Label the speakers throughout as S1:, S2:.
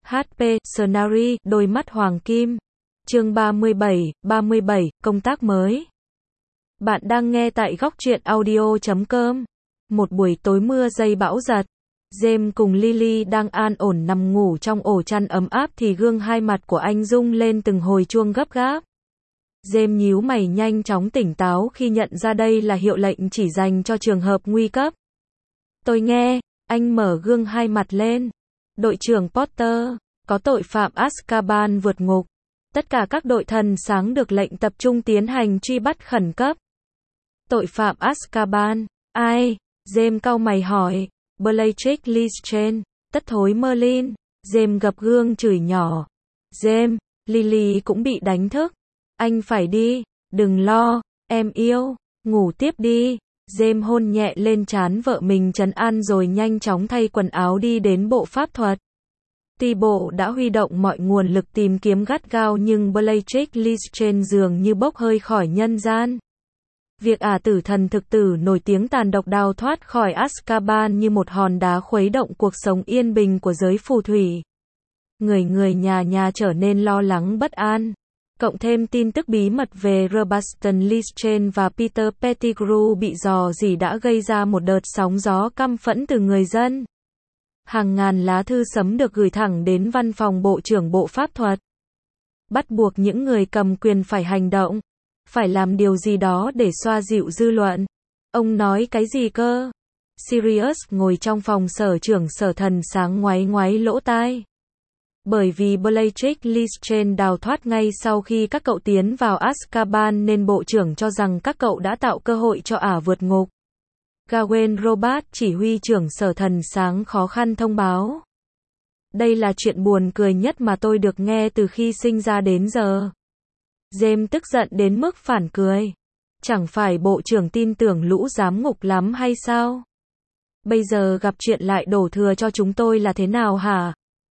S1: HP, Scenery, đôi mắt hoàng kim. Chương 37, công tác mới. Bạn đang nghe tại góc truyện audio.com. Một buổi tối mưa dây bão giật. James cùng Lily đang an ổn nằm ngủ trong ổ chăn ấm áp thì gương hai mặt của anh rung lên từng hồi chuông gấp gáp. James nhíu mày nhanh chóng tỉnh táo khi nhận ra đây là hiệu lệnh chỉ dành cho trường hợp nguy cấp. Tôi nghe, anh mở gương hai mặt lên. Đội trưởng Potter, có tội phạm Azkaban vượt ngục. Tất cả các đội thần sáng được lệnh tập trung tiến hành truy bắt khẩn cấp. Tội phạm Azkaban, ai? James cau mày hỏi. Bellatrix Lestrange, tất thối Merlin. James gập gương chửi nhỏ. James, Lily cũng bị đánh thức. Anh phải đi, đừng lo, em yêu, ngủ tiếp đi. James hôn nhẹ lên trán vợ mình trấn an rồi nhanh chóng thay quần áo đi đến bộ pháp thuật. Tuy bộ đã huy động mọi nguồn lực tìm kiếm gắt gao nhưng Bellatrix Lestrange dường như bốc hơi khỏi nhân gian. Việc ả tử thần thực tử nổi tiếng tàn độc đào thoát khỏi Azkaban như một hòn đá khuấy động cuộc sống yên bình của giới phù thủy. Người nhà trở nên lo lắng bất an. Cộng thêm tin tức bí mật về Sebastian Lestrange và Peter Pettigrew bị rò rỉ đã gây ra một đợt sóng gió căm phẫn từ người dân. Hàng ngàn lá thư sấm được gửi thẳng đến văn phòng bộ trưởng bộ pháp thuật. Bắt buộc những người cầm quyền phải hành động. Phải làm điều gì đó để xoa dịu dư luận. Ông nói cái gì cơ? Sirius ngồi trong phòng sở trưởng sở thần sáng ngoáy lỗ tai. Bởi vì Bellatrix Lestrange đào thoát ngay sau khi các cậu tiến vào Azkaban nên bộ trưởng cho rằng các cậu đã tạo cơ hội cho ả vượt ngục. Gawain Robert, chỉ huy trưởng sở thần sáng khó khăn thông báo. Đây là chuyện buồn cười nhất mà tôi được nghe từ khi sinh ra đến giờ. James tức giận đến mức phản cười. Chẳng phải bộ trưởng tin tưởng lũ giám ngục lắm hay sao? Bây giờ gặp chuyện lại đổ thừa cho chúng tôi là thế nào hả?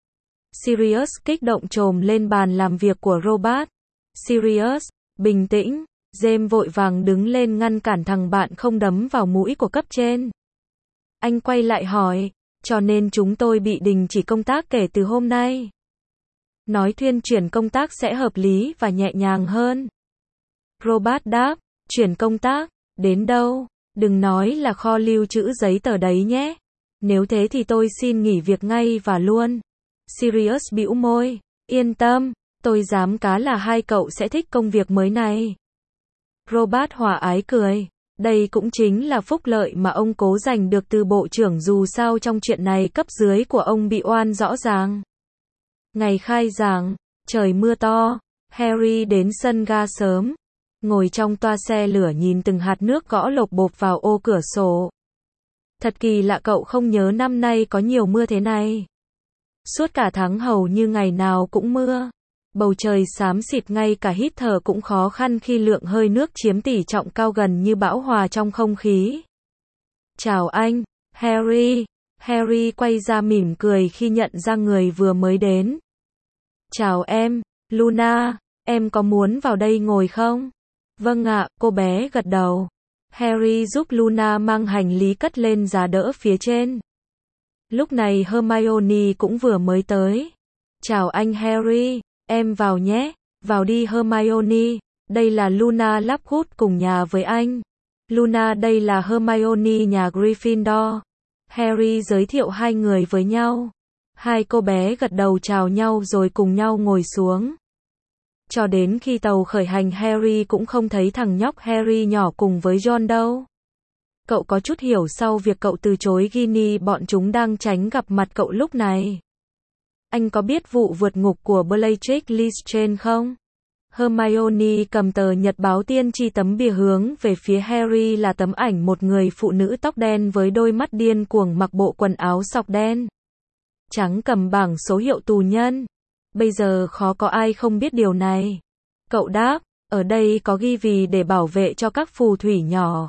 S1: Sirius kích động chồm lên bàn làm việc của Robert. Sirius, bình tĩnh. James vội vàng đứng lên ngăn cản thằng bạn không đấm vào mũi của cấp trên. Anh quay lại hỏi, cho nên chúng tôi bị đình chỉ công tác kể từ hôm nay. Nói thuyên chuyển công tác sẽ hợp lý và nhẹ nhàng hơn. Robert đáp, chuyển công tác, đến đâu? Đừng nói là kho lưu trữ giấy tờ đấy nhé. Nếu thế thì tôi xin nghỉ việc ngay và luôn. Sirius bĩu môi, yên tâm, tôi dám cá là hai cậu sẽ thích công việc mới này. Robert hòa ái cười, đây cũng chính là phúc lợi mà ông cố giành được từ bộ trưởng dù sao trong chuyện này cấp dưới của ông bị oan rõ ràng. Ngày khai giảng, trời mưa to, Harry đến sân ga sớm, ngồi trong toa xe lửa nhìn từng hạt nước gõ lộp bộp vào ô cửa sổ. Thật kỳ lạ cậu không nhớ năm nay có nhiều mưa thế này. Suốt cả tháng hầu như ngày nào cũng mưa. Bầu trời xám xịt ngay cả hít thở cũng khó khăn khi lượng hơi nước chiếm tỷ trọng cao gần như bão hòa trong không khí. Chào anh, Harry. Harry quay ra mỉm cười khi nhận ra người vừa mới đến. Chào em, Luna, em có muốn vào đây ngồi không? Vâng ạ, cô bé gật đầu. Harry giúp Luna mang hành lý cất lên giá đỡ phía trên. Lúc này Hermione cũng vừa mới tới. Chào anh Harry, em vào nhé, vào đi Hermione, đây là Luna Lovegood cùng nhà với anh. Luna đây là Hermione nhà Gryffindor. Harry giới thiệu hai người với nhau. Hai cô bé gật đầu chào nhau rồi cùng nhau ngồi xuống. Cho đến khi tàu khởi hành Harry cũng không thấy thằng nhóc Harry nhỏ cùng với Ron đâu. Cậu có chút hiểu sau việc cậu từ chối Ginny bọn chúng đang tránh gặp mặt cậu lúc này. Anh có biết vụ vượt ngục của Bellatrix Lestrange không? Hermione cầm tờ nhật báo tiên tri tấm bìa hướng về phía Harry là tấm ảnh một người phụ nữ tóc đen với đôi mắt điên cuồng mặc bộ quần áo sọc đen trắng cầm bảng số hiệu tù nhân. Bây giờ khó có ai không biết điều này. Cậu đáp, ở đây có ghi vì để bảo vệ cho các phù thủy nhỏ.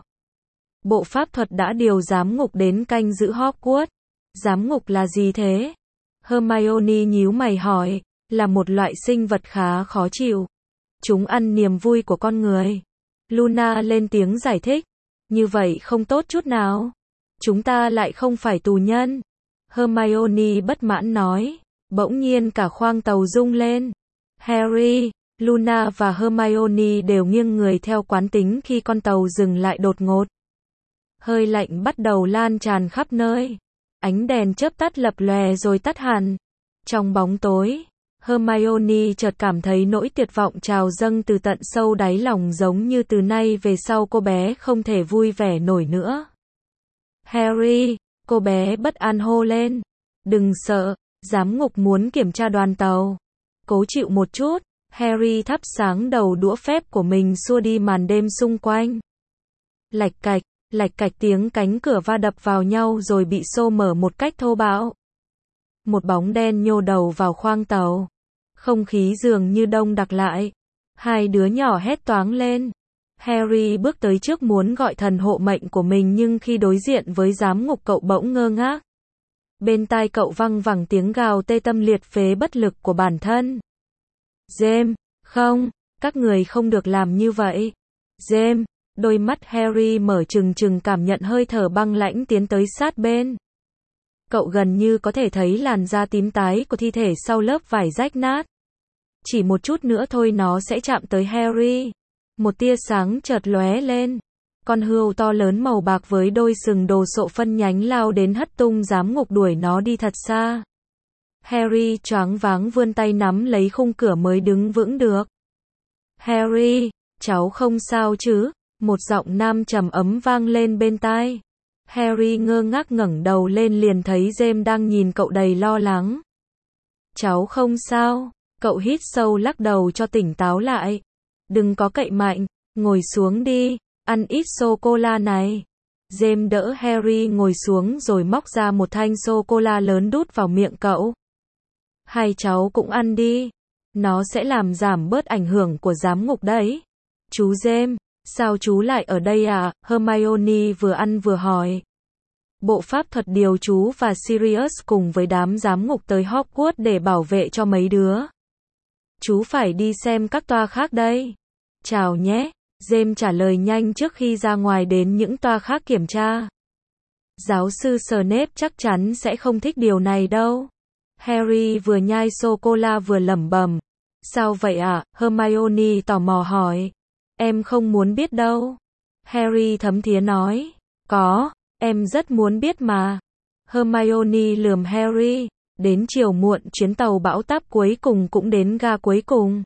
S1: Bộ pháp thuật đã điều giám ngục đến canh giữ Hogwarts. Giám ngục là gì thế? Hermione nhíu mày hỏi, là một loại sinh vật khá khó chịu. Chúng ăn niềm vui của con người. Luna lên tiếng giải thích. Như vậy không tốt chút nào. Chúng ta lại không phải tù nhân. Hermione bất mãn nói. Bỗng nhiên cả khoang tàu rung lên. Harry, Luna và Hermione đều nghiêng người theo quán tính khi con tàu dừng lại đột ngột. Hơi lạnh bắt đầu lan tràn khắp nơi. Ánh đèn chớp tắt lập lòe rồi tắt hẳn. Trong bóng tối, Hermione chợt cảm thấy nỗi tuyệt vọng trào dâng từ tận sâu đáy lòng, giống như từ nay về sau cô bé không thể vui vẻ nổi nữa. Harry, cô bé bất an hô lên. Đừng sợ, giám ngục muốn kiểm tra đoàn tàu. Cố chịu một chút. Harry thắp sáng đầu đũa phép của mình xua đi màn đêm xung quanh. Lạch cạch tiếng cánh cửa va đập vào nhau rồi bị xô mở một cách thô bạo. Một bóng đen nhô đầu vào khoang tàu. Không khí dường như đông đặc lại. Hai đứa nhỏ hét toáng lên. Harry bước tới trước muốn gọi thần hộ mệnh của mình, nhưng khi đối diện với giám ngục cậu bỗng ngơ ngác. Bên tai cậu văng vẳng tiếng gào tê tâm liệt phế bất lực của bản thân. James, không, các người không được làm như vậy. James, đôi mắt Harry mở trừng trừng, cảm nhận hơi thở băng lãnh tiến tới sát bên. Cậu gần như có thể thấy làn da tím tái của thi thể sau lớp vải rách nát. Chỉ một chút nữa thôi nó sẽ chạm tới Harry. Một tia sáng chợt lóe lên. Con hươu to lớn màu bạc với đôi sừng đồ sộ phân nhánh lao đến hất tung giám ngục, đuổi nó đi thật xa. Harry choáng váng vươn tay nắm lấy khung cửa mới đứng vững được. Harry, cháu không sao chứ? Một giọng nam trầm ấm vang lên bên tai. Harry ngơ ngác ngẩng đầu lên liền thấy James đang nhìn cậu đầy lo lắng. Cháu không sao. Cậu hít sâu lắc đầu cho tỉnh táo lại. Đừng có cậy mạnh, ngồi xuống đi, ăn ít sô-cô-la này. James đỡ Harry ngồi xuống rồi móc ra một thanh sô-cô-la lớn đút vào miệng cậu. Hai cháu cũng ăn đi. Nó sẽ làm giảm bớt ảnh hưởng của giám ngục đấy. Chú James, sao chú lại ở đây à? Hermione vừa ăn vừa hỏi. Bộ pháp thuật điều chú và Sirius cùng với đám giám ngục tới Hogwarts để bảo vệ cho mấy đứa. Chú phải đi xem các toa khác đây. Chào nhé. James trả lời nhanh trước khi ra ngoài đến những toa khác kiểm tra. Giáo sư Snape chắc chắn sẽ không thích điều này đâu. Harry vừa nhai sô-cô-la vừa lẩm bẩm. Sao vậy ạ? Hermione tò mò hỏi. Em không muốn biết đâu. Harry thấm thía nói. Có, em rất muốn biết mà. Hermione lườm Harry. Đến chiều muộn chuyến tàu bão táp cuối cùng cũng đến ga cuối cùng.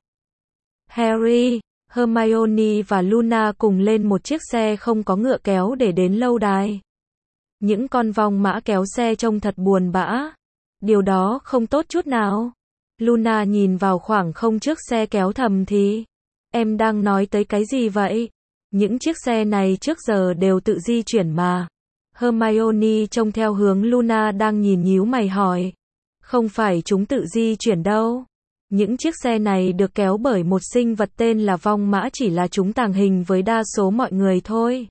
S1: Harry, Hermione và Luna cùng lên một chiếc xe không có ngựa kéo để đến lâu đài. Những con vong mã kéo xe trông thật buồn bã. Điều đó không tốt chút nào. Luna nhìn vào khoảng không trước xe kéo thầm thì. Em đang nói tới cái gì vậy? Những chiếc xe này trước giờ đều tự di chuyển mà. Hermione trông theo hướng Luna đang nhìn nhíu mày hỏi. Không phải chúng tự di chuyển đâu. Những chiếc xe này được kéo bởi một sinh vật tên là vong mã, chỉ là chúng tàng hình với đa số mọi người thôi.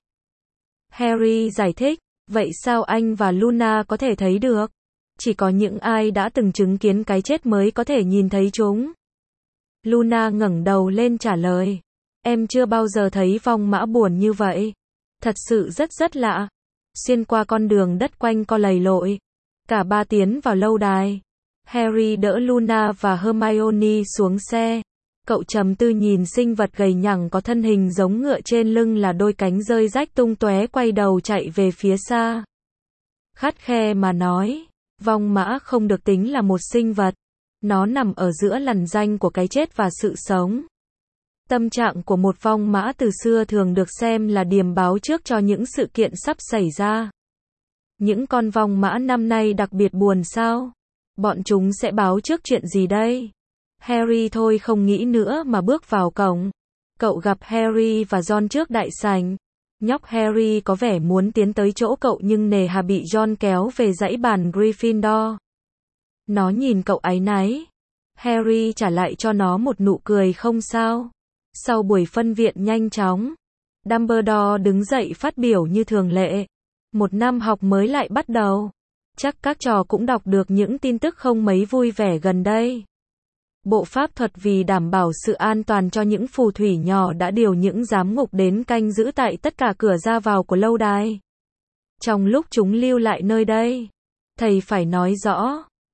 S1: Harry giải thích. Vậy sao anh và Luna có thể thấy được? Chỉ có những ai đã từng chứng kiến cái chết mới có thể nhìn thấy chúng. Luna ngẩng đầu lên trả lời. Em chưa bao giờ thấy vong mã buồn như vậy. Thật sự rất lạ. Xuyên qua con đường đất quanh co lầy lội. Cả ba tiến vào lâu đài. Harry đỡ Luna và Hermione xuống xe. Cậu trầm tư nhìn sinh vật gầy nhẳng có thân hình giống ngựa, trên lưng là đôi cánh rơi rách tung tóe, quay đầu chạy về phía xa. Khắt khe mà nói, vong mã không được tính là một sinh vật. Nó nằm ở giữa lằn ranh của cái chết và sự sống. Tâm trạng của một vong mã từ xưa thường được xem là điềm báo trước cho những sự kiện sắp xảy ra. Những con vong mã năm nay đặc biệt buồn sao? Bọn chúng sẽ báo trước chuyện gì đây? Harry thôi không nghĩ nữa mà bước vào cổng. Cậu gặp Harry và Ron trước đại sảnh. Nhóc Harry có vẻ muốn tiến tới chỗ cậu nhưng nề hà bị Ron kéo về dãy bàn Gryffindor. Nó nhìn cậu áy náy. Harry trả lại cho nó một nụ cười không sao. Sau buổi phân viện nhanh chóng, Dumbledore đứng dậy phát biểu như thường lệ. Một năm học mới lại bắt đầu. Chắc các trò cũng đọc được những tin tức không mấy vui vẻ gần đây. Bộ pháp thuật vì đảm bảo sự an toàn cho những phù thủy nhỏ đã điều những giám ngục đến canh giữ tại tất cả cửa ra vào của lâu đài. Trong lúc chúng lưu lại nơi đây, thầy phải nói rõ,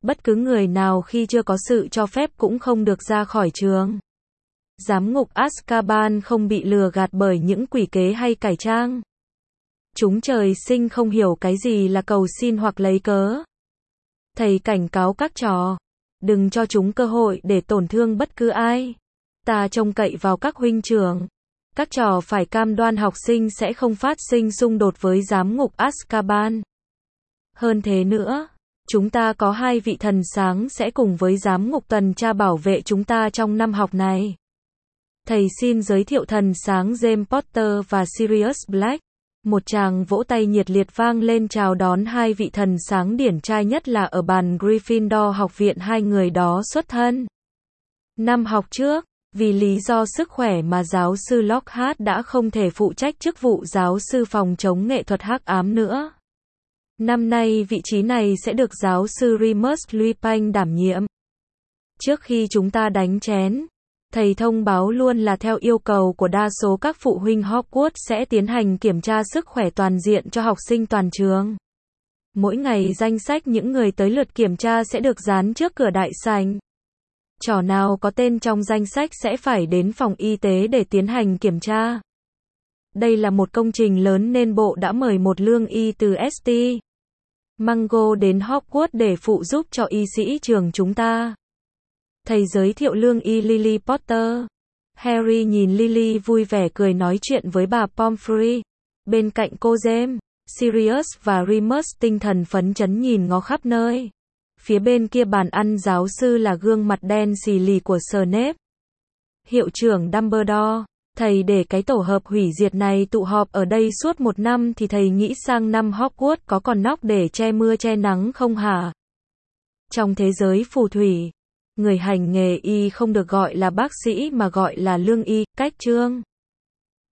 S1: Bất cứ người nào khi chưa có sự cho phép cũng không được ra khỏi trường. Giám ngục Azkaban không bị lừa gạt bởi những quỷ kế hay cải trang. Chúng trời sinh không hiểu cái gì là cầu xin hoặc lấy cớ. Thầy cảnh cáo các trò, đừng cho chúng cơ hội để tổn thương bất cứ ai. Ta trông cậy vào các huynh trưởng. Các trò phải cam đoan học sinh sẽ không phát sinh xung đột với giám ngục Azkaban. Hơn thế nữa, chúng ta có 2 vị thần sáng sẽ cùng với giám ngục tuần tra bảo vệ chúng ta trong năm học này. Thầy xin giới thiệu thần sáng James Potter và Sirius Black. Một tràng vỗ tay nhiệt liệt vang lên chào đón 2 vị thần sáng điển trai nhất là ở bàn Gryffindor học viện 2 người đó xuất thân. Năm học trước, vì lý do sức khỏe mà giáo sư Lockhart đã không thể phụ trách chức vụ giáo sư phòng chống nghệ thuật hắc ám nữa. Năm nay vị trí này sẽ được giáo sư Remus Lupin đảm nhiệm. Trước khi chúng ta đánh chén, thầy thông báo luôn là theo yêu cầu của đa số các phụ huynh Hogwarts sẽ tiến hành kiểm tra sức khỏe toàn diện cho học sinh toàn trường. Mỗi ngày danh sách những người tới lượt kiểm tra sẽ được dán trước cửa đại sảnh. Trò nào có tên trong danh sách sẽ phải đến phòng y tế để tiến hành kiểm tra. Đây là một công trình lớn nên bộ đã mời một lương y từ St. Mungo đến Hogwarts để phụ giúp cho y sĩ trường chúng ta. Thầy giới thiệu lương y Lily Potter. Harry nhìn Lily vui vẻ cười nói chuyện với bà Pomfrey. Bên cạnh cô James, Sirius và Remus tinh thần phấn chấn nhìn ngó khắp nơi. Phía bên kia bàn ăn giáo sư là gương mặt đen xì lì của Snape. Hiệu trưởng Dumbledore, thầy để cái tổ hợp hủy diệt này tụ họp ở đây suốt 1 năm thì thầy nghĩ sang năm Hogwarts có còn nóc để che mưa che nắng không hả? Trong thế giới phù thủy, người hành nghề y không được gọi là bác sĩ mà gọi là lương y, cách chương.